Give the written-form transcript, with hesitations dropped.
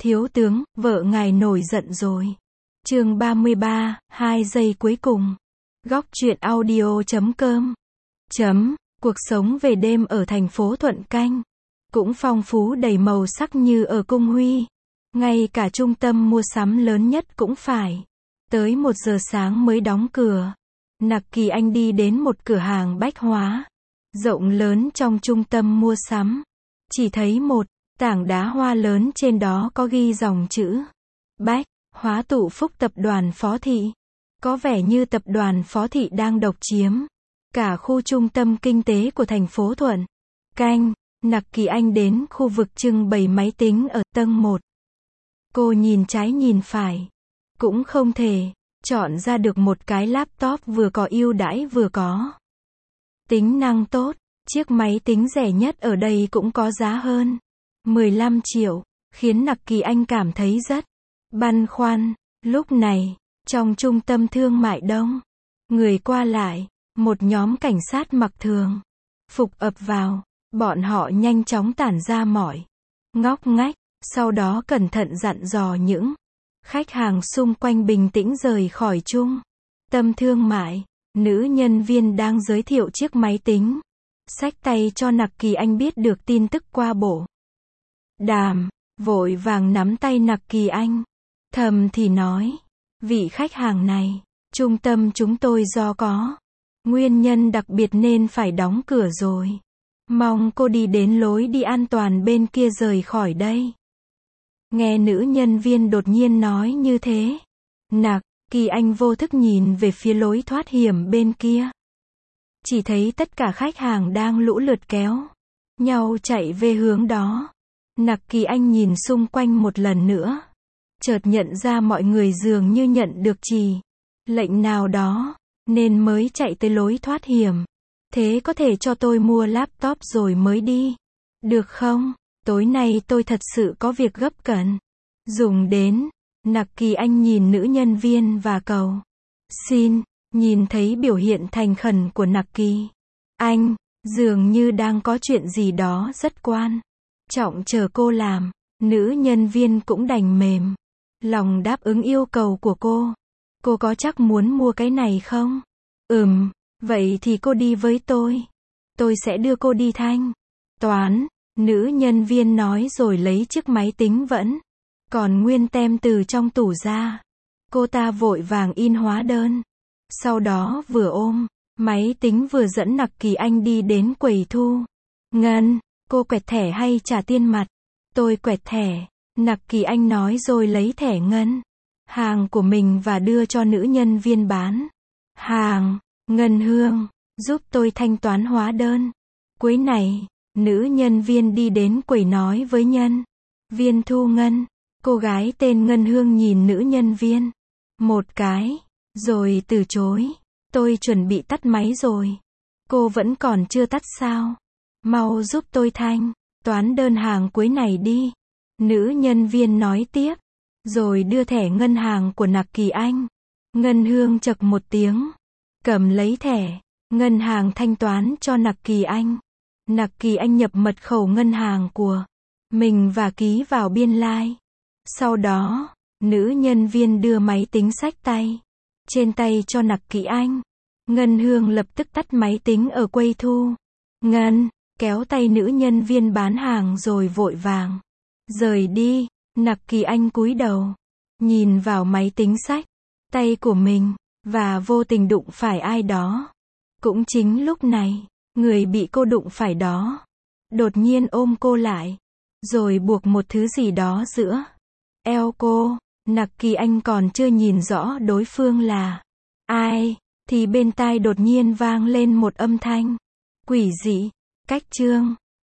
Thiếu tướng, vợ ngài nổi giận rồi. Chương 33, 2 giây cuối cùng. Góc truyện audio.com. Cuộc sống về đêm ở thành phố Thuận Canh cũng phong phú đầy màu sắc như ở Cung Huy. Ngay cả trung tâm mua sắm lớn nhất cũng phải tới 1 giờ sáng mới đóng cửa. Nặc Kỳ Anh đi đến một cửa hàng bách hóa rộng lớn trong trung tâm mua sắm. Chỉ thấy một tảng đá hoa lớn, trên đó có ghi dòng chữ Bách Hóa Tụ Phúc Tập đoàn Phó Thị. Có vẻ như tập đoàn Phó Thị đang độc chiếm cả khu trung tâm kinh tế của thành phố Thuận Canh. Nặc Kỳ Anh đến khu vực trưng bày máy tính ở tầng 1. Cô nhìn trái nhìn phải, cũng không thể chọn ra được một cái laptop vừa có ưu đãi vừa có tính năng tốt. Chiếc máy tính rẻ nhất ở đây cũng có giá hơn 15 triệu, khiến Nặc Kỳ Anh cảm thấy rất băn khoăn. Lúc này, trong trung tâm thương mại đông người qua lại, một nhóm cảnh sát mặc thường phục ập vào. Bọn họ nhanh chóng tản ra mọi ngóc ngách, sau đó cẩn thận dặn dò những khách hàng xung quanh bình tĩnh rời khỏi trung tâm thương mại. Nữ nhân viên đang giới thiệu chiếc máy tính xách tay cho Nặc Kỳ Anh biết được tin tức qua bộ đàm, vội vàng nắm tay Nặc Kỳ Anh, thầm thì nói: vị khách hàng này, trung tâm chúng tôi do có nguyên nhân đặc biệt nên phải đóng cửa rồi. Mong cô đi đến lối đi an toàn bên kia rời khỏi đây. Nghe nữ nhân viên đột nhiên nói như thế, Nặc Kỳ Anh vô thức nhìn về phía lối thoát hiểm bên kia. Chỉ thấy tất cả khách hàng đang lũ lượt kéo nhau chạy về hướng đó. Nặc Kỳ Anh nhìn xung quanh một lần nữa, chợt nhận ra mọi người dường như nhận được chỉ lệnh nào đó, nên mới chạy tới lối thoát hiểm. Thế có thể cho tôi mua laptop rồi mới đi, được không? Tối nay tôi thật sự có việc gấp cần dùng đến. Nặc Kỳ Anh nhìn nữ nhân viên và cầu xin. Nhìn thấy biểu hiện thành khẩn của Nặc Kỳ Anh, dường như đang có chuyện gì đó rất quan trọng chờ cô làm. Nữ nhân viên cũng đành mềm lòng đáp ứng yêu cầu của cô. Cô có chắc muốn mua cái này không? Vậy thì cô đi với tôi sẽ đưa cô đi thanh toán. Nữ nhân viên nói rồi lấy chiếc máy tính vẫn còn nguyên tem từ trong tủ ra. Cô ta vội vàng in hóa đơn, sau đó vừa ôm máy tính vừa dẫn Nặc Kỳ Anh đi đến quầy thu ngân. Cô quẹt thẻ hay trả tiền mặt? Tôi quẹt thẻ, Nặc Kỳ Anh nói rồi lấy thẻ ngân hàng của mình và đưa cho nữ nhân viên bán hàng ngân hương, giúp tôi thanh toán hóa đơn. Cuối này, nữ nhân viên đi đến quầy nói với nhân viên thu ngân. Cô gái tên Ngân Hương nhìn nữ nhân viên một cái, rồi từ chối. Tôi chuẩn bị tắt máy rồi. Cô vẫn còn chưa tắt sao? Mau giúp tôi thanh toán đơn hàng cuối này đi. Nữ nhân viên nói tiếp, rồi đưa thẻ ngân hàng của Nặc Kỳ Anh. Ngân Hương chậc một tiếng, cầm lấy thẻ ngân hàng thanh toán cho Nặc Kỳ Anh. Nặc Kỳ Anh nhập mật khẩu ngân hàng của mình và ký vào biên lai. Sau đó, nữ nhân viên đưa máy tính xách tay trên tay cho Nặc Kỳ Anh. Ngân Hương lập tức tắt máy tính ở quầy thu ngân, kéo tay nữ nhân viên bán hàng rồi vội vàng rời đi. Nặc Kỳ Anh cúi đầu nhìn vào máy tính xách tay của mình và vô tình đụng phải ai đó. Cũng chính lúc này, người bị cô đụng phải đó đột nhiên ôm cô lại, rồi buộc một thứ gì đó giữa eo cô. Nặc Kỳ Anh còn chưa nhìn rõ đối phương là ai, thì bên tai đột nhiên vang lên một âm thanh quỷ dị. Cách chương